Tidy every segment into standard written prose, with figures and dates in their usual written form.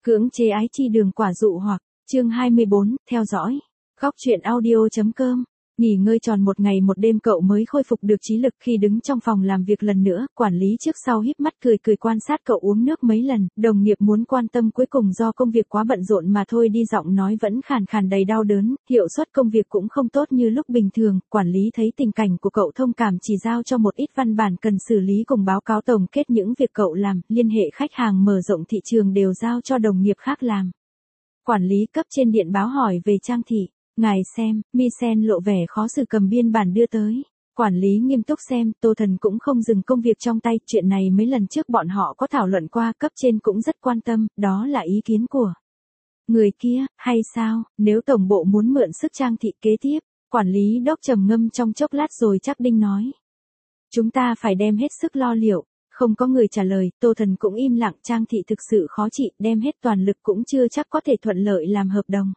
Cưỡng chế ái chi đường quả dụ hoặc, chương 24, theo dõi. Góc truyện audio.com. Nghỉ ngơi tròn một ngày một đêm cậu mới khôi phục được trí lực khi đứng trong phòng làm việc lần nữa, quản lý trước sau híp mắt cười cười quan sát cậu uống nước mấy lần, đồng nghiệp muốn quan tâm cuối cùng do công việc quá bận rộn mà thôi đi, giọng nói vẫn khàn khàn đầy đau đớn, hiệu suất công việc cũng không tốt như lúc bình thường, quản lý thấy tình cảnh của cậu thông cảm chỉ giao cho một ít văn bản cần xử lý cùng báo cáo tổng kết những việc cậu làm, liên hệ khách hàng mở rộng thị trường đều giao cho đồng nghiệp khác làm. Quản lý cấp trên điện báo hỏi về Trang Thị. Ngài xem, Mi Sen lộ vẻ khó xử cầm biên bản đưa tới. Quản lý nghiêm túc xem, Tô Thần cũng không dừng công việc trong tay, chuyện này mấy lần trước bọn họ có thảo luận qua, cấp trên cũng rất quan tâm, đó là ý kiến của người kia, hay sao, nếu tổng bộ muốn mượn sức Trang Thị kế tiếp, quản lý đốc trầm ngâm trong chốc lát rồi chắc đinh nói. Chúng ta phải đem hết sức lo liệu. Không có người trả lời, Tô Thần cũng im lặng, Trang Thị thực sự khó trị, đem hết toàn lực cũng chưa chắc có thể thuận lợi làm hợp đồng.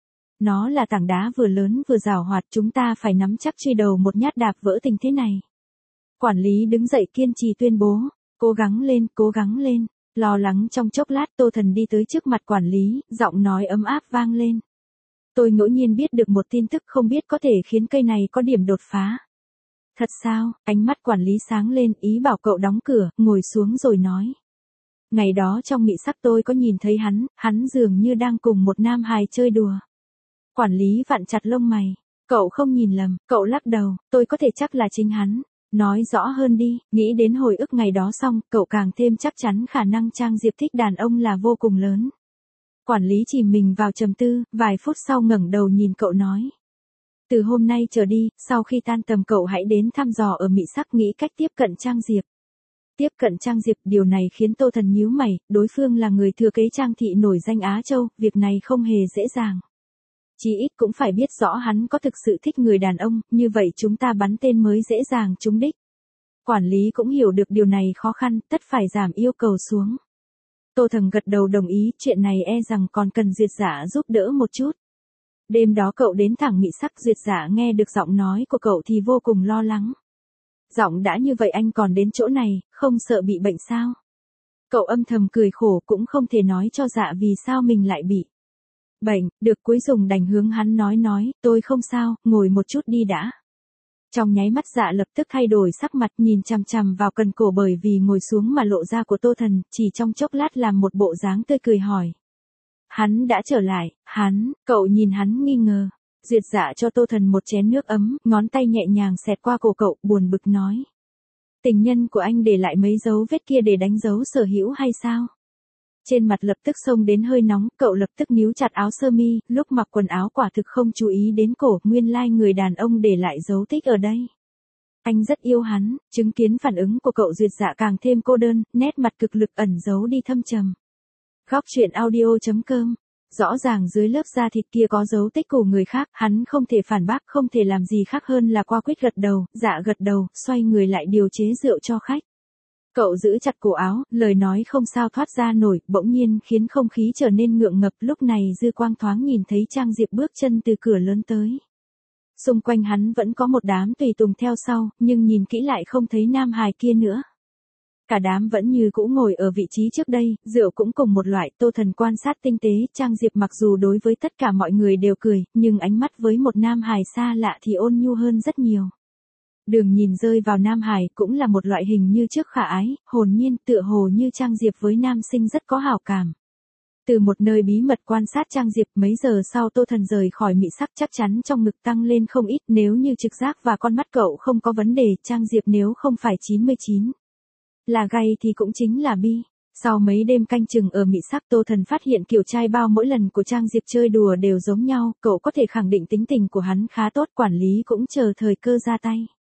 Nó là tảng đá vừa lớn vừa giàu hoạt, chúng ta phải nắm chắc truy đầu một nhát đạp vỡ tình thế này. Quản lý đứng dậy kiên trì tuyên bố, cố gắng lên, cố gắng lên. Lo lắng trong chốc lát Tô Thần đi tới trước mặt quản lý, giọng nói ấm áp vang lên. Tôi ngẫu nhiên biết được một tin tức không biết có thể khiến cây này có điểm đột phá. Thật sao, ánh mắt quản lý sáng lên, ý bảo cậu đóng cửa, ngồi xuống rồi nói. Ngày đó trong Mị Sắc tôi có nhìn thấy hắn dường như đang cùng một nam hài chơi đùa. Quản lý vặn chặt lông mày. Cậu không nhìn lầm, cậu lắc đầu, tôi có thể chắc là chính hắn. Nói rõ hơn đi, nghĩ đến hồi ức ngày đó xong, cậu càng thêm chắc chắn khả năng Trang Diệp thích đàn ông là vô cùng lớn. Quản lý chìm mình vào trầm tư, vài phút sau ngẩng đầu nhìn cậu nói. Từ hôm nay trở đi, sau khi tan tầm cậu hãy đến thăm dò ở Mị Sắc, nghĩ cách tiếp cận Trang Diệp. Tiếp cận Trang Diệp, điều này khiến Tô Thần nhíu mày, đối phương là người thừa kế Trang Thị nổi danh Á Châu, việc này không hề dễ dàng. Chí ít cũng phải biết rõ hắn có thực sự thích người đàn ông, như vậy chúng ta bắn tên mới dễ dàng trúng đích. Quản lý cũng hiểu được điều này khó khăn, tất phải giảm yêu cầu xuống. Tô Thần gật đầu đồng ý, chuyện này e rằng còn cần Duyệt Dạ giúp đỡ một chút. Đêm đó cậu đến thẳng Mị Sắc, Duyệt Dạ nghe được giọng nói của cậu thì vô cùng lo lắng. Giọng đã như vậy anh còn đến chỗ này, không sợ bị bệnh sao? Cậu âm thầm cười khổ, cũng không thể nói cho Dạ vì sao mình lại bị bệnh, được cuối cùng đành hướng hắn nói, tôi không sao, ngồi một chút đi đã. Trong nháy mắt Dạ lập tức thay đổi sắc mặt, nhìn chằm chằm vào cần cổ bởi vì ngồi xuống mà lộ ra của Tô Thần, chỉ trong chốc lát làm một bộ dáng tươi cười hỏi. Hắn đã trở lại, cậu nhìn hắn nghi ngờ. Duyệt Dạ cho Tô Thần một chén nước ấm, ngón tay nhẹ nhàng xẹt qua cổ cậu, buồn bực nói. Tình nhân của anh để lại mấy dấu vết kia để đánh dấu sở hữu hay sao? Trên mặt lập tức xông đến hơi nóng, cậu lập tức níu chặt áo sơ mi, lúc mặc quần áo quả thực không chú ý đến cổ, nguyên lai người đàn ông để lại dấu tích ở đây. Anh rất yêu hắn, chứng kiến phản ứng của cậu Duyệt Dạ càng thêm cô đơn, nét mặt cực lực ẩn giấu đi thâm trầm. Góc truyện audio.com. Rõ ràng dưới lớp da thịt kia có dấu tích của người khác, hắn không thể phản bác, không thể làm gì khác hơn là qua quyết gật đầu, Dạ gật đầu, xoay người lại điều chế rượu cho khách. Cậu giữ chặt cổ áo, lời nói không sao thoát ra nổi, bỗng nhiên khiến không khí trở nên ngượng ngập, lúc này dư quang thoáng nhìn thấy Trang Diệp bước chân từ cửa lớn tới. Xung quanh hắn vẫn có một đám tùy tùng theo sau, nhưng nhìn kỹ lại không thấy nam hài kia nữa. Cả đám vẫn như cũ ngồi ở vị trí trước đây, rượu cũng cùng một loại, Tô Thần quan sát tinh tế, Trang Diệp mặc dù đối với tất cả mọi người đều cười, nhưng ánh mắt với một nam hài xa lạ thì ôn nhu hơn rất nhiều. Đường nhìn rơi vào nam hài cũng là một loại hình như trước khả ái, hồn nhiên, tựa hồ như Trang Diệp với nam sinh rất có hảo cảm. Từ một nơi bí mật quan sát Trang Diệp, mấy giờ sau Tô Thần rời khỏi Mị Sắc chắc chắn trong ngực tăng lên không ít, nếu như trực giác và con mắt cậu không có vấn đề, Trang Diệp nếu không phải 99 là gay thì cũng chính là bi. Sau mấy đêm canh chừng ở Mị Sắc, Tô Thần phát hiện kiểu trai bao mỗi lần của Trang Diệp chơi đùa đều giống nhau, cậu có thể khẳng định tính tình của hắn khá tốt, quản lý cũng chờ thời cơ ra tay.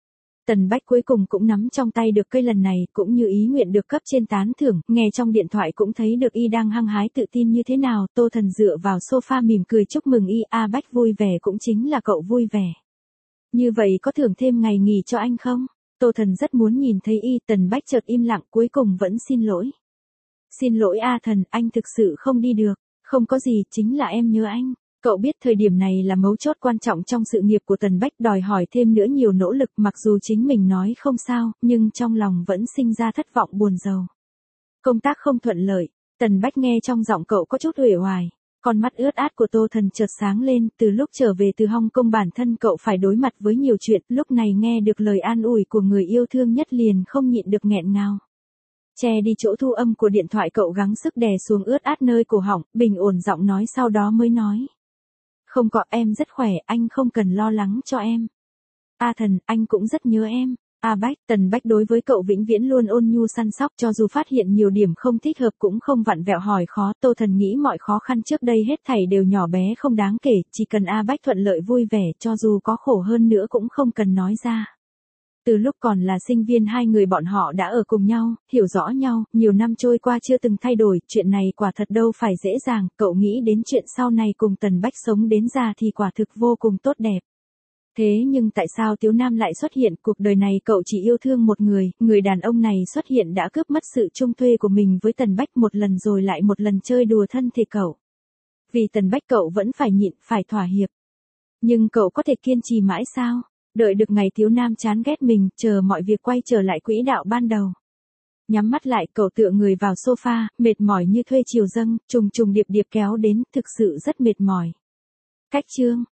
Tần Bách cuối cùng cũng nắm trong tay được cây lần này, cũng như ý nguyện được cấp trên tán thưởng, nghe trong điện thoại cũng thấy được y đang hăng hái tự tin như thế nào, Tô Thần dựa vào sofa mỉm cười chúc mừng y, Bách vui vẻ cũng chính là cậu vui vẻ. Như vậy có thưởng thêm ngày nghỉ cho anh không? Tô Thần rất muốn nhìn thấy y, Tần Bách chợt im lặng cuối cùng vẫn xin lỗi. Xin lỗi Thần, anh thực sự không đi được, không có gì, chính là em nhớ anh. Cậu biết thời điểm này là mấu chốt quan trọng trong sự nghiệp của Tần Bách, đòi hỏi thêm nữa nhiều nỗ lực, mặc dù chính mình nói không sao, nhưng trong lòng vẫn sinh ra thất vọng buồn rầu. Công tác không thuận lợi, Tần Bách nghe trong giọng cậu có chút uể oải. Con mắt ướt át của Tô Thần chợt sáng lên, từ lúc trở về từ Hong Kong bản thân cậu phải đối mặt với nhiều chuyện, lúc này nghe được lời an ủi của người yêu thương nhất liền không nhịn được nghẹn ngào. Che đi chỗ thu âm của điện thoại cậu gắng sức đè xuống ướt át nơi cổ họng, bình ổn giọng nói sau đó mới nói. Không có, em rất khỏe, anh không cần lo lắng cho em. A Thần, anh cũng rất nhớ em. A Bách, Tần Bách đối với cậu vĩnh viễn luôn ôn nhu săn sóc, cho dù phát hiện nhiều điểm không thích hợp cũng không vặn vẹo hỏi khó. Tô Thần nghĩ mọi khó khăn trước đây hết thảy đều nhỏ bé không đáng kể, chỉ cần A Bách thuận lợi vui vẻ, cho dù có khổ hơn nữa cũng không cần nói ra. Từ lúc còn là sinh viên hai người bọn họ đã ở cùng nhau, hiểu rõ nhau, nhiều năm trôi qua chưa từng thay đổi, chuyện này quả thật đâu phải dễ dàng, cậu nghĩ đến chuyện sau này cùng Tần Bách sống đến già thì quả thực vô cùng tốt đẹp. Thế nhưng tại sao Tiếu Nam lại xuất hiện, cuộc đời này cậu chỉ yêu thương một người, người đàn ông này xuất hiện đã cướp mất sự chung thuê của mình với Tần Bách một lần rồi lại một lần chơi đùa thân thể cậu. Vì Tần Bách cậu vẫn phải nhịn, phải thỏa hiệp. Nhưng cậu có thể kiên trì mãi sao? Đợi được ngày Tiếu Nam chán ghét mình, chờ mọi việc quay trở lại quỹ đạo ban đầu. Nhắm mắt lại cậu tựa người vào sofa, mệt mỏi như thuê chiều dâng, trùng trùng điệp điệp kéo đến, thực sự rất mệt mỏi. Cách chương